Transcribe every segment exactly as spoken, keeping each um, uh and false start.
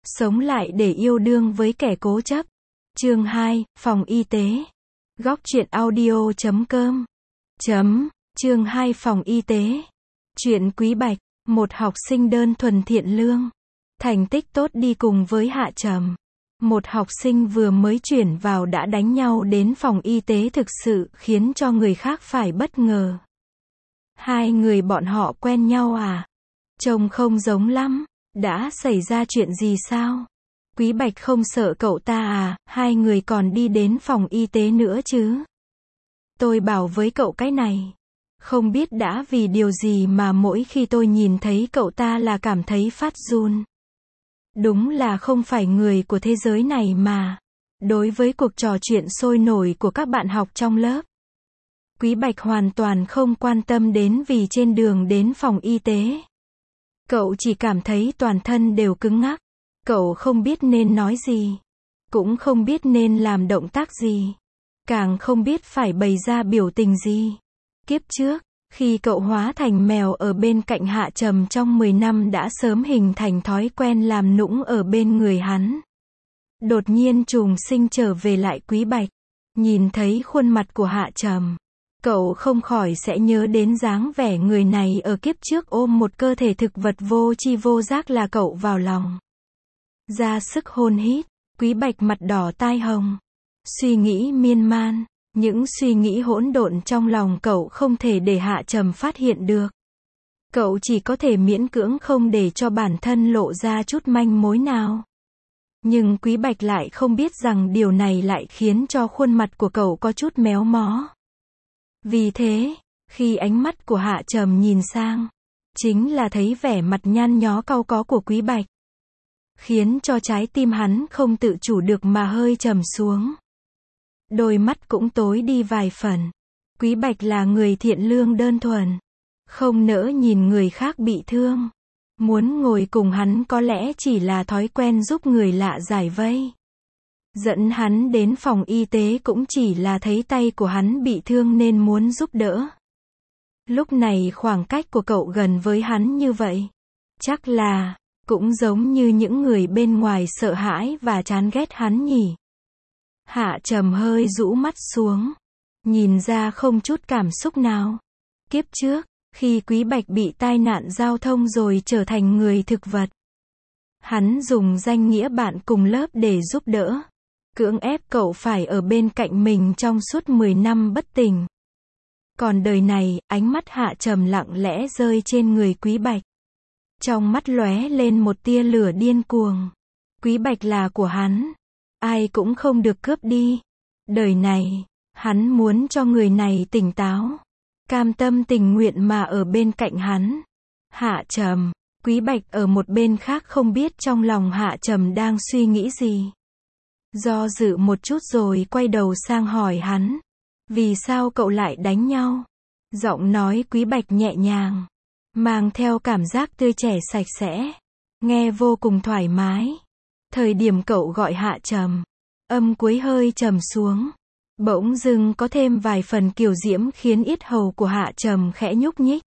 Sống lại để yêu đương với kẻ cố chấp. Chương hai, phòng y tế. Góc truyện audio chấm com. Chấm. Chương hai phòng y tế. Chuyện Quý Bạch, một học sinh đơn thuần thiện lương. Thành tích tốt đi cùng với Hạ Trầm. Một học sinh vừa mới chuyển vào đã đánh nhau đến phòng y tế thực sự khiến cho người khác phải bất ngờ. Hai người bọn họ quen nhau à? Trông không giống lắm. Đã xảy ra chuyện gì sao? Quý Bạch không sợ cậu ta à? Hai người còn đi đến phòng y tế nữa chứ? Tôi bảo với cậu cái này. Không biết đã vì điều gì mà mỗi khi tôi nhìn thấy cậu ta là cảm thấy phát run. Đúng là không phải người của thế giới này mà. Đối với cuộc trò chuyện sôi nổi của các bạn học trong lớp, Quý Bạch hoàn toàn không quan tâm đến vì trên đường đến phòng y tế, cậu chỉ cảm thấy toàn thân đều cứng ngắc. Cậu không biết nên nói gì, cũng không biết nên làm động tác gì, càng không biết phải bày ra biểu tình gì. Kiếp trước, khi cậu hóa thành mèo ở bên cạnh Hạ Trầm trong mười năm đã sớm hình thành thói quen làm nũng ở bên người hắn. Đột nhiên trùng sinh trở về lại Quý Bạch, nhìn thấy khuôn mặt của Hạ Trầm, cậu không khỏi sẽ nhớ đến dáng vẻ người này ở kiếp trước ôm một cơ thể thực vật vô tri vô giác là cậu vào lòng. Ra sức hôn hít, Quý Bạch mặt đỏ tai hồng. Suy nghĩ miên man, những suy nghĩ hỗn độn trong lòng cậu không thể để Hạ Trầm phát hiện được. Cậu chỉ có thể miễn cưỡng không để cho bản thân lộ ra chút manh mối nào. Nhưng Quý Bạch lại không biết rằng điều này lại khiến cho khuôn mặt của cậu có chút méo mó. Vì thế, khi ánh mắt của Hạ Trầm nhìn sang, chính là thấy vẻ mặt nhăn nhó cau có của Quý Bạch, khiến cho trái tim hắn không tự chủ được mà hơi trầm xuống. Đôi mắt cũng tối đi vài phần. Quý Bạch là người thiện lương đơn thuần, không nỡ nhìn người khác bị thương. Muốn ngồi cùng hắn có lẽ chỉ là thói quen giúp người lạ giải vây. Dẫn hắn đến phòng y tế cũng chỉ là thấy tay của hắn bị thương nên muốn giúp đỡ. Lúc này khoảng cách của cậu gần với hắn như vậy, chắc là cũng giống như những người bên ngoài sợ hãi và chán ghét hắn nhỉ. Hạ Trầm hơi rũ mắt xuống, nhìn ra không chút cảm xúc nào. Kiếp trước, khi Quý Bạch bị tai nạn giao thông rồi trở thành người thực vật, hắn dùng danh nghĩa bạn cùng lớp để giúp đỡ, cưỡng ép cậu phải ở bên cạnh mình trong suốt mười năm bất tỉnh. Còn đời này, ánh mắt Hạ Trầm lặng lẽ rơi trên người Quý Bạch. Trong mắt lóe lên một tia lửa điên cuồng. Quý Bạch là của hắn, ai cũng không được cướp đi. Đời này, hắn muốn cho người này tỉnh táo, cam tâm tình nguyện mà ở bên cạnh hắn. Hạ Trầm, Quý Bạch ở một bên khác không biết trong lòng Hạ Trầm đang suy nghĩ gì. Do dự một chút rồi quay đầu sang hỏi hắn, vì sao cậu lại đánh nhau? Giọng nói Quý Bạch nhẹ nhàng, mang theo cảm giác tươi trẻ sạch sẽ, nghe vô cùng thoải mái. Thời điểm cậu gọi Hạ Trầm, âm cuối hơi trầm xuống, bỗng dưng có thêm vài phần kiều diễm khiến yết hầu của Hạ Trầm khẽ nhúc nhích.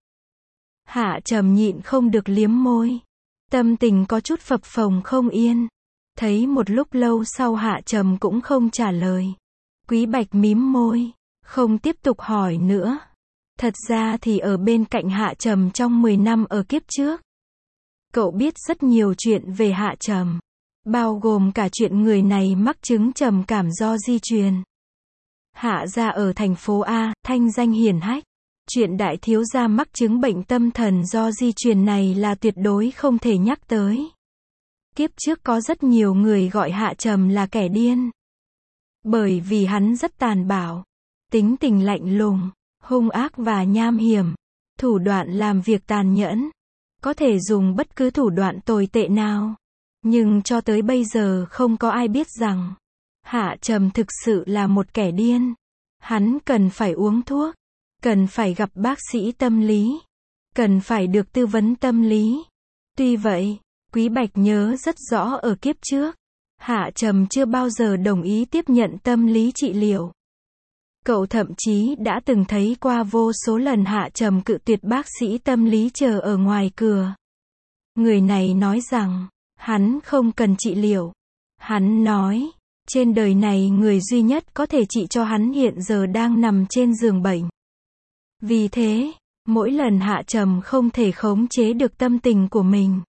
Hạ Trầm nhịn không được liếm môi, tâm tình có chút phập phồng không yên. Thấy một lúc lâu sau Hạ Trầm cũng không trả lời, Quý Bạch mím môi, không tiếp tục hỏi nữa. Thật ra thì ở bên cạnh Hạ Trầm trong mười năm ở kiếp trước, cậu biết rất nhiều chuyện về Hạ Trầm, bao gồm cả chuyện người này mắc chứng trầm cảm do di truyền. Hạ gia ở thành phố A, thanh danh hiển hách. Chuyện đại thiếu gia mắc chứng bệnh tâm thần do di truyền này là tuyệt đối không thể nhắc tới. Kiếp trước có rất nhiều người gọi Hạ Trầm là kẻ điên, bởi vì hắn rất tàn bạo, tính tình lạnh lùng, hung ác và nham hiểm, thủ đoạn làm việc tàn nhẫn, có thể dùng bất cứ thủ đoạn tồi tệ nào. Nhưng cho tới bây giờ không có ai biết rằng Hạ Trầm thực sự là một kẻ điên. Hắn cần phải uống thuốc, cần phải gặp bác sĩ tâm lý, cần phải được tư vấn tâm lý. Tuy vậy, Quý Bạch nhớ rất rõ ở kiếp trước, Hạ Trầm chưa bao giờ đồng ý tiếp nhận tâm lý trị liệu. Cậu thậm chí đã từng thấy qua vô số lần Hạ Trầm cự tuyệt bác sĩ tâm lý chờ ở ngoài cửa. Người này nói rằng, Hắn không cần trị liệu. Hắn nói, trên đời này người duy nhất có thể trị cho hắn hiện giờ đang nằm trên giường bệnh. Vì thế, mỗi lần Hạ Trầm không thể khống chế được tâm tình của mình,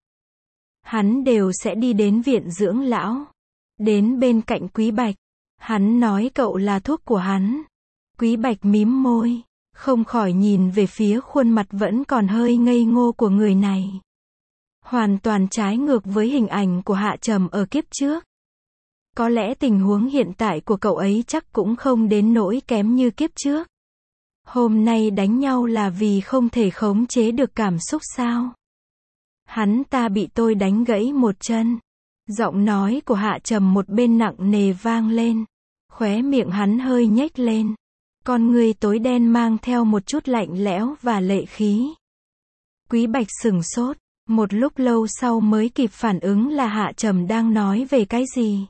hắn đều sẽ đi đến viện dưỡng lão. Đến bên cạnh Quý Bạch. Hắn nói cậu là thuốc của hắn. Quý Bạch mím môi, không khỏi nhìn về phía khuôn mặt vẫn còn hơi ngây ngô của người này. Hoàn toàn trái ngược với hình ảnh của Hạ Trầm ở kiếp trước. Có lẽ tình huống hiện tại của cậu ấy chắc cũng không đến nỗi kém như kiếp trước. Hôm nay đánh nhau là vì không thể khống chế được cảm xúc sao? Hắn ta bị tôi đánh gãy một chân. Giọng nói của Hạ Trầm một bên nặng nề vang lên. Khóe miệng hắn hơi nhếch lên. Con ngươi tối đen mang theo một chút lạnh lẽo và lệ khí. Quý Bạch sửng sốt. Một lúc lâu sau mới kịp phản ứng là Hạ Trầm đang nói về cái gì.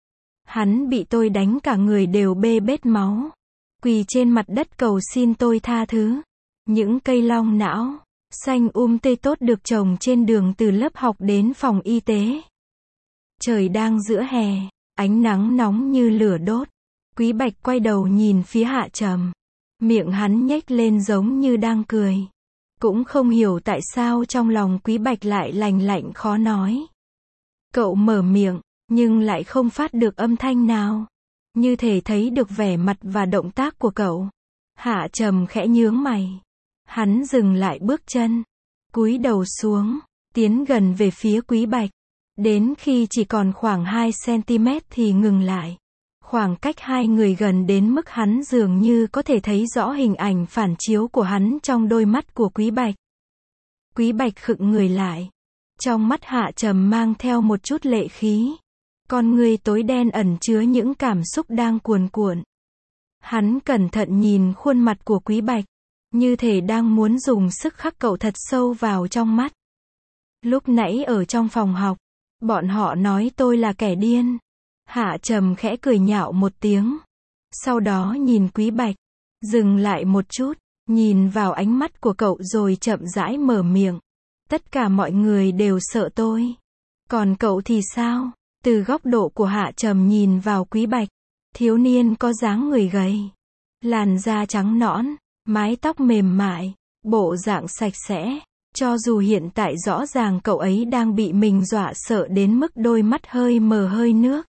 Hắn bị tôi đánh cả người đều bê bết máu. Quỳ trên mặt đất cầu xin tôi tha thứ. Những cây long não, xanh um tươi tốt được trồng trên đường từ lớp học đến phòng y tế. Trời đang giữa hè, ánh nắng nóng như lửa đốt. Quý Bạch quay đầu nhìn phía Hạ Trầm. Miệng hắn nhếch lên giống như đang cười. Cũng không hiểu tại sao trong lòng Quý Bạch lại lành lạnh khó nói. Cậu mở miệng, nhưng lại không phát được âm thanh nào. Như thể thấy được vẻ mặt và động tác của cậu. Hạ Trầm khẽ nhướng mày. Hắn dừng lại bước chân. Cúi đầu xuống, tiến gần về phía Quý Bạch. Đến khi chỉ còn khoảng hai xăng-ti-mét thì ngừng lại. Khoảng cách hai người gần đến mức hắn dường như có thể thấy rõ hình ảnh phản chiếu của hắn trong đôi mắt của Quý Bạch. Quý Bạch khựng người lại. Trong mắt Hạ Trầm mang theo một chút lệ khí. Con ngươi tối đen ẩn chứa những cảm xúc đang cuồn cuộn. Hắn cẩn thận nhìn khuôn mặt của Quý Bạch. Như thể đang muốn dùng sức khắc cậu thật sâu vào trong mắt. Lúc nãy ở trong phòng học, bọn họ nói tôi là kẻ điên. Hạ Trầm khẽ cười nhạo một tiếng. Sau đó nhìn Quý Bạch. Dừng lại một chút. Nhìn vào ánh mắt của cậu rồi chậm rãi mở miệng. Tất cả mọi người đều sợ tôi. Còn cậu thì sao? Từ góc độ của Hạ Trầm nhìn vào Quý Bạch. Thiếu niên có dáng người gầy. Làn da trắng nõn. Mái tóc mềm mại. Bộ dạng sạch sẽ. Cho dù hiện tại rõ ràng cậu ấy đang bị mình dọa sợ đến mức đôi mắt hơi mờ hơi nước.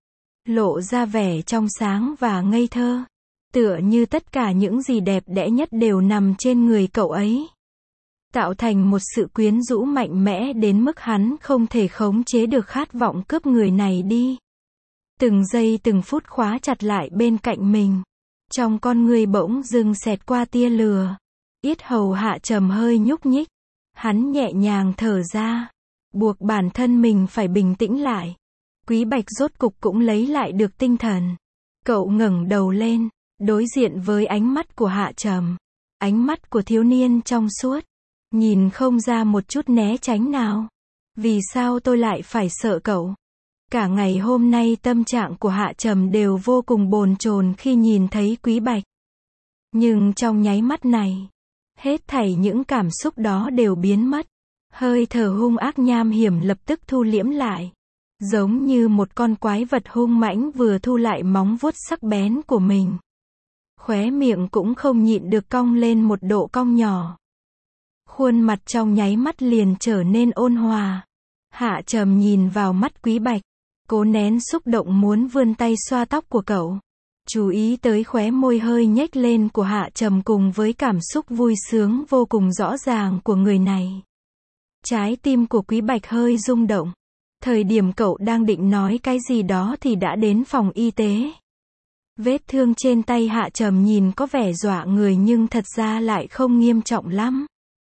Lộ ra vẻ trong sáng và ngây thơ. Tựa như tất cả những gì đẹp đẽ nhất đều nằm trên người cậu ấy. Tạo thành một sự quyến rũ mạnh mẽ đến mức hắn không thể khống chế được khát vọng cướp người này đi. Từng giây từng phút khóa chặt lại bên cạnh mình. Trong con người bỗng dưng xẹt qua tia lửa. Yết hầu Hạ Trầm hơi nhúc nhích. Hắn nhẹ nhàng thở ra. Buộc bản thân mình phải bình tĩnh lại. Quý Bạch rốt cục cũng lấy lại được tinh thần. Cậu ngẩng đầu lên. Đối diện với ánh mắt của Hạ Trầm. Ánh mắt của thiếu niên trong suốt. Nhìn không ra một chút né tránh nào. Vì sao tôi lại phải sợ cậu? Cả ngày hôm nay tâm trạng của Hạ Trầm đều vô cùng bồn chồn khi nhìn thấy Quý Bạch. Nhưng trong nháy mắt này, hết thảy những cảm xúc đó đều biến mất. Hơi thở hung ác nham hiểm lập tức thu liễm lại. Giống như một con quái vật hung mãnh vừa thu lại móng vuốt sắc bén của mình. Khóe miệng cũng không nhịn được cong lên một độ cong nhỏ. Khuôn mặt trong nháy mắt liền trở nên ôn hòa. Hạ Trầm nhìn vào mắt Quý Bạch. Cố nén xúc động muốn vươn tay xoa tóc của cậu. Chú ý tới khóe môi hơi nhếch lên của Hạ Trầm cùng với cảm xúc vui sướng vô cùng rõ ràng của người này. Trái tim của Quý Bạch hơi rung động. Thời điểm cậu đang định nói cái gì đó thì đã đến phòng y tế. Vết thương trên tay Hạ Trầm nhìn có vẻ dọa người nhưng thật ra lại không nghiêm trọng lắm.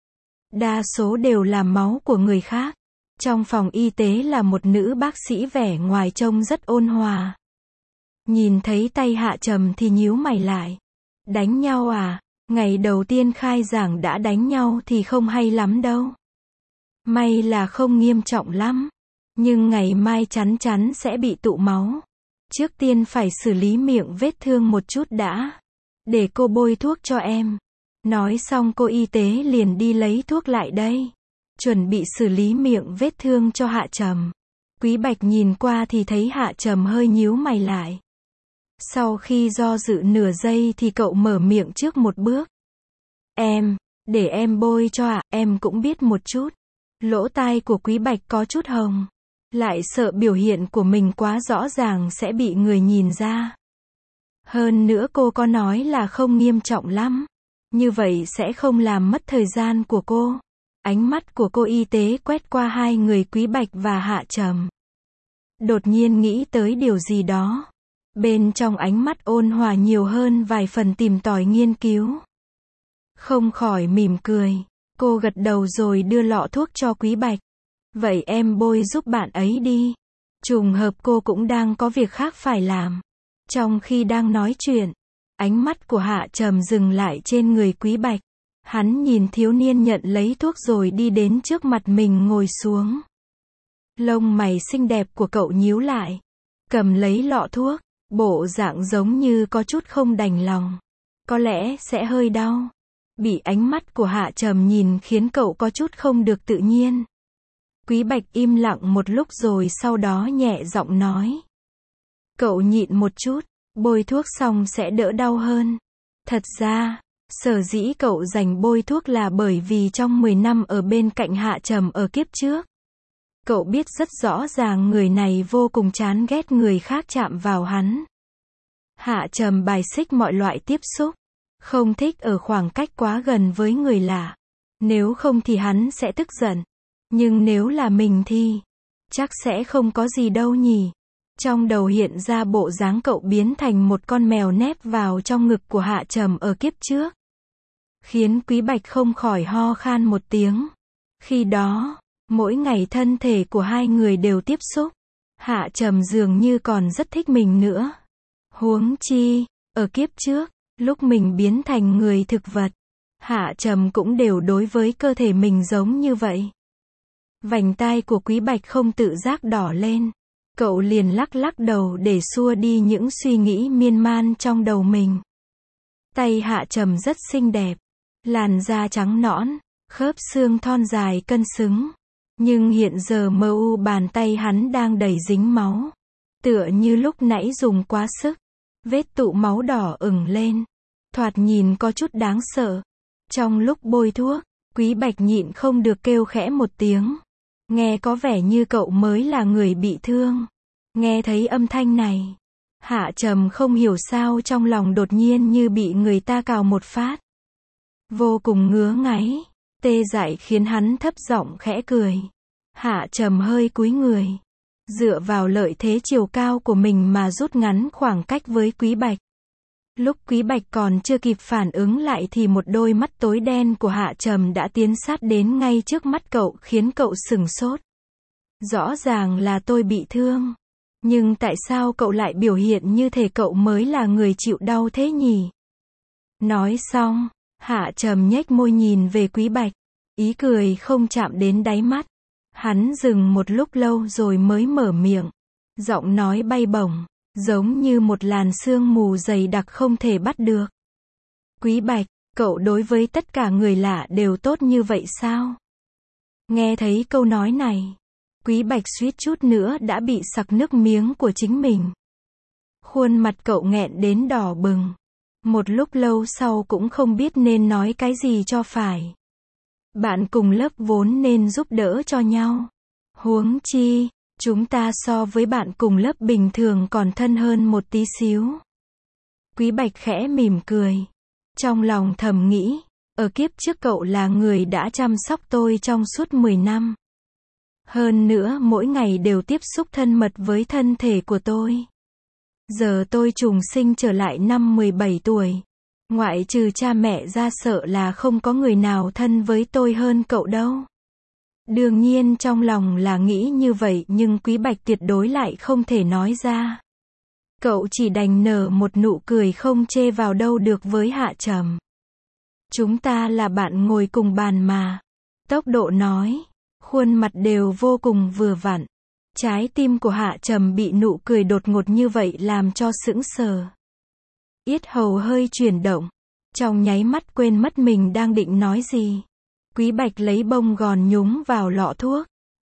Đa số đều là máu của người khác. Trong phòng y tế là một nữ bác sĩ vẻ ngoài trông rất ôn hòa. Nhìn thấy tay Hạ Trầm thì nhíu mày lại. Đánh nhau à? Ngày đầu tiên khai giảng đã đánh nhau thì không hay lắm đâu. May là không nghiêm trọng lắm. Nhưng ngày mai chắn chắn sẽ bị tụ máu. Trước tiên phải xử lý miệng vết thương một chút đã. Để cô bôi thuốc cho em. Nói xong cô y tế liền đi lấy thuốc lại đây. Chuẩn bị xử lý miệng vết thương cho Hạ Trầm. Quý Bạch nhìn qua thì thấy Hạ Trầm hơi nhíu mày lại. Sau khi do dự nửa giây thì cậu mở miệng trước một bước. Em, để em bôi cho ạ, à, em cũng biết một chút. Lỗ tai của Quý Bạch có chút hồng. Lại sợ biểu hiện của mình quá rõ ràng sẽ bị người nhìn ra. Hơn nữa cô có nói là không nghiêm trọng lắm. Như vậy sẽ không làm mất thời gian của cô. Ánh mắt của cô y tế quét qua hai người Quý Bạch và Hạ Trầm. Đột nhiên nghĩ tới điều gì đó. Bên trong ánh mắt ôn hòa nhiều hơn vài phần tìm tòi nghiên cứu. Không khỏi mỉm cười. Cô gật đầu rồi đưa lọ thuốc cho Quý Bạch. Vậy em bôi giúp bạn ấy đi. Trùng hợp cô cũng đang có việc khác phải làm. Trong khi đang nói chuyện, ánh mắt của Hạ Trầm dừng lại trên người Quý Bạch. Hắn nhìn thiếu niên nhận lấy thuốc rồi đi đến trước mặt mình ngồi xuống. Lông mày xinh đẹp của cậu nhíu lại. Cầm lấy lọ thuốc, bộ dạng giống như có chút không đành lòng. Có lẽ sẽ hơi đau. Bị ánh mắt của Hạ Trầm nhìn khiến cậu có chút không được tự nhiên. Quý Bạch im lặng một lúc rồi sau đó nhẹ giọng nói. Cậu nhịn một chút, bôi thuốc xong sẽ đỡ đau hơn. Thật ra, sở dĩ cậu dành bôi thuốc là bởi vì trong mười năm ở bên cạnh Hạ Trầm ở kiếp trước. Cậu biết rất rõ ràng người này vô cùng chán ghét người khác chạm vào hắn. Hạ Trầm bài xích mọi loại tiếp xúc. Không thích ở khoảng cách quá gần với người lạ. Nếu không thì hắn sẽ tức giận. Nhưng nếu là mình thì, chắc sẽ không có gì đâu nhỉ. Trong đầu hiện ra bộ dáng cậu biến thành một con mèo nép vào trong ngực của Hạ Trầm ở kiếp trước. Khiến Quý Bạch không khỏi ho khan một tiếng. Khi đó, mỗi ngày thân thể của hai người đều tiếp xúc. Hạ Trầm dường như còn rất thích mình nữa. Huống chi, ở kiếp trước, lúc mình biến thành người thực vật, Hạ Trầm cũng đều đối với cơ thể mình giống như vậy. Vành tai của Quý Bạch không tự giác đỏ lên. Cậu liền lắc lắc đầu để xua đi những suy nghĩ miên man trong đầu mình. Tay Hạ Trầm rất xinh đẹp. Làn da trắng nõn, khớp xương thon dài cân xứng. Nhưng hiện giờ mờ u bàn tay hắn đang đầy dính máu. Tựa như lúc nãy dùng quá sức. Vết tụ máu đỏ ửng lên. Thoạt nhìn có chút đáng sợ. Trong lúc bôi thuốc, Quý Bạch nhịn không được kêu khẽ một tiếng. Nghe có vẻ như cậu mới là người bị thương. Nghe thấy âm thanh này, Hạ Trầm không hiểu sao trong lòng đột nhiên như bị người ta cào một phát. Vô cùng ngứa ngáy, tê dại khiến hắn thấp giọng khẽ cười. Hạ Trầm hơi cúi người, dựa vào lợi thế chiều cao của mình mà rút ngắn khoảng cách với Quý Bạch. Lúc Quý Bạch còn chưa kịp phản ứng lại thì một đôi mắt tối đen của Hạ Trầm đã tiến sát đến ngay trước mắt cậu khiến cậu sửng sốt. Rõ ràng là tôi bị thương. Nhưng tại sao cậu lại biểu hiện như thể cậu mới là người chịu đau thế nhỉ? Nói xong, Hạ Trầm nhếch môi nhìn về Quý Bạch. Ý cười không chạm đến đáy mắt. Hắn dừng một lúc lâu rồi mới mở miệng. Giọng nói bay bổng, giống như một làn sương mù dày đặc không thể bắt được. Quý Bạch, cậu đối với tất cả người lạ đều tốt như vậy sao? Nghe thấy câu nói này, Quý Bạch suýt chút nữa đã bị sặc nước miếng của chính mình. Khuôn mặt cậu nghẹn đến đỏ bừng. Một lúc lâu sau cũng không biết nên nói cái gì cho phải. Bạn cùng lớp vốn nên giúp đỡ cho nhau. Huống chi, chúng ta so với bạn cùng lớp bình thường còn thân hơn một tí xíu. Quý Bạch khẽ mỉm cười. Trong lòng thầm nghĩ, ở kiếp trước cậu là người đã chăm sóc tôi trong suốt mười năm. Hơn nữa mỗi ngày đều tiếp xúc thân mật với thân thể của tôi. Giờ tôi trùng sinh trở lại năm mười bảy tuổi. Ngoại trừ cha mẹ ra sợ là không có người nào thân với tôi hơn cậu đâu. Đương nhiên trong lòng là nghĩ như vậy nhưng Quý Bạch tuyệt đối lại không thể nói ra. Cậu chỉ đành nở một nụ cười không chê vào đâu được với Hạ Trầm. Chúng ta là bạn ngồi cùng bàn mà. Tốc độ nói, khuôn mặt đều vô cùng vừa vặn. Trái tim của Hạ Trầm bị nụ cười đột ngột như vậy làm cho sững sờ. Yết hầu hơi chuyển động. Trong nháy mắt quên mất mình đang định nói gì. Quý Bạch lấy bông gòn nhúng vào lọ thuốc.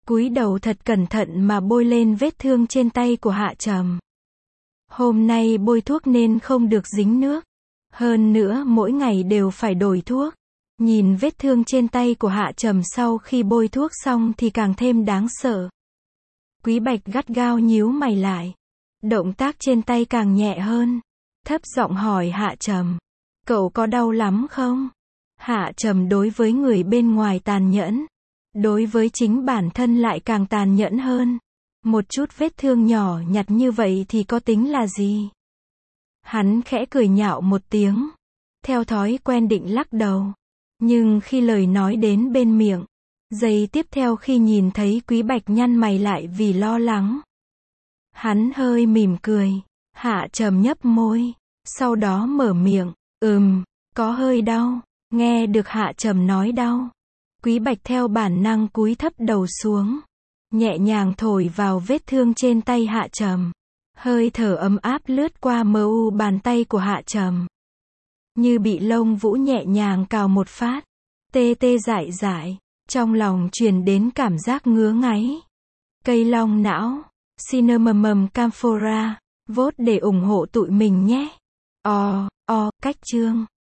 cúi đầu thật cẩn thận mà bôi lên vết thương trên tay của Hạ Trầm. Hôm nay bôi thuốc nên không được dính nước. Hơn nữa mỗi ngày đều phải đổi thuốc. Nhìn vết thương trên tay của Hạ Trầm sau khi bôi thuốc xong thì càng thêm đáng sợ. Quý Bạch gắt gao nhíu mày lại. Động tác trên tay càng nhẹ hơn. Thấp giọng hỏi Hạ Trầm. Cậu có đau lắm không? Hạ Trầm đối với người bên ngoài tàn nhẫn. Đối với chính bản thân lại càng tàn nhẫn hơn. Một chút vết thương nhỏ nhặt như vậy thì có tính là gì? Hắn khẽ cười nhạo một tiếng. Theo thói quen định lắc đầu. Nhưng khi lời nói đến bên miệng, giây tiếp theo khi nhìn thấy Quý Bạch nhăn mày lại vì lo lắng, hắn hơi mỉm cười. Hạ Trầm nhấp môi, sau đó mở miệng, ừm, có hơi đau. Nghe được Hạ Trầm nói đau, Quý Bạch theo bản năng cúi thấp đầu xuống, nhẹ nhàng thổi vào vết thương trên tay Hạ Trầm. Hơi thở ấm áp lướt qua mờ u bàn tay của Hạ Trầm. Như bị lông vũ nhẹ nhàng cào một phát, tê tê dại dại, trong lòng truyền đến cảm giác ngứa ngáy. Cây long não, Cinnamon Camphora, vote để ủng hộ tụi mình nhé. O, o, cách chương.